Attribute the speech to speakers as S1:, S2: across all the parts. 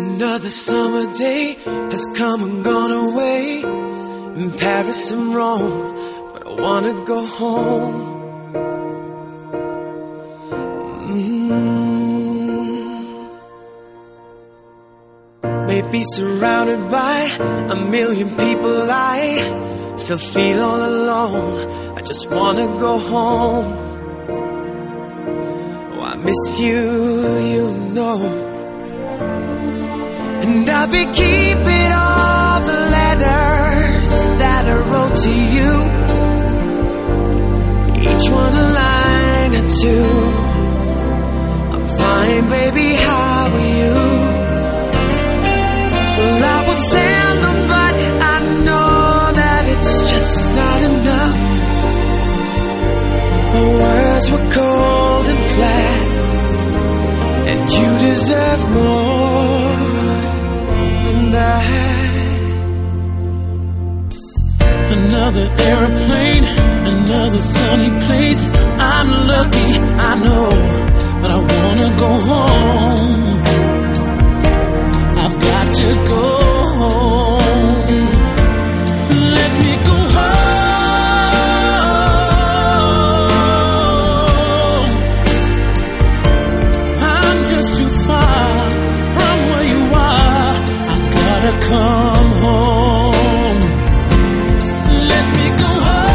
S1: Another summer day has come and gone away. In Paris and Rome, but I wanna go home. Maybe surrounded by a million people, I still feel all alone. I just wanna go home. Oh, I miss you, you know. And I'll be keeping all the letters that I wrote to you, each one a line or two. I'm fine, baby, how are you? Well, I would send them, but I know that it's just not enough. My words were cold and flat, and you deserve more than that.
S2: Another airplane, another sunny place. I'm lucky, I know, but I wanna go home. I've got to go home. Let me go home. I'm just too far from where you are. I gotta come home. Let me go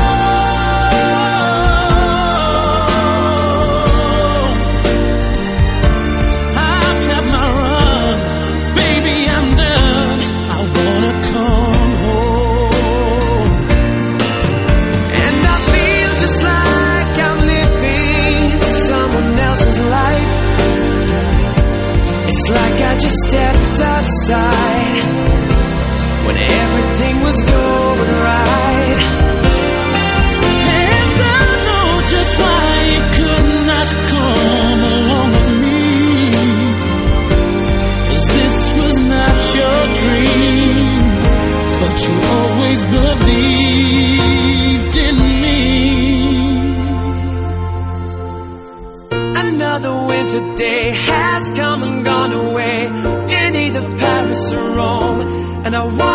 S2: home. I've had my run. Baby, I'm done. I wanna come home.
S1: And I feel just like I'm living someone else's life. It's like I just stepped outside when everything was going right.
S2: And I know just why you could not come along with me, 'cause this was not your dream, but you always believed in me.
S1: Another winter day has come and gone away in either Paris or Rome, and I want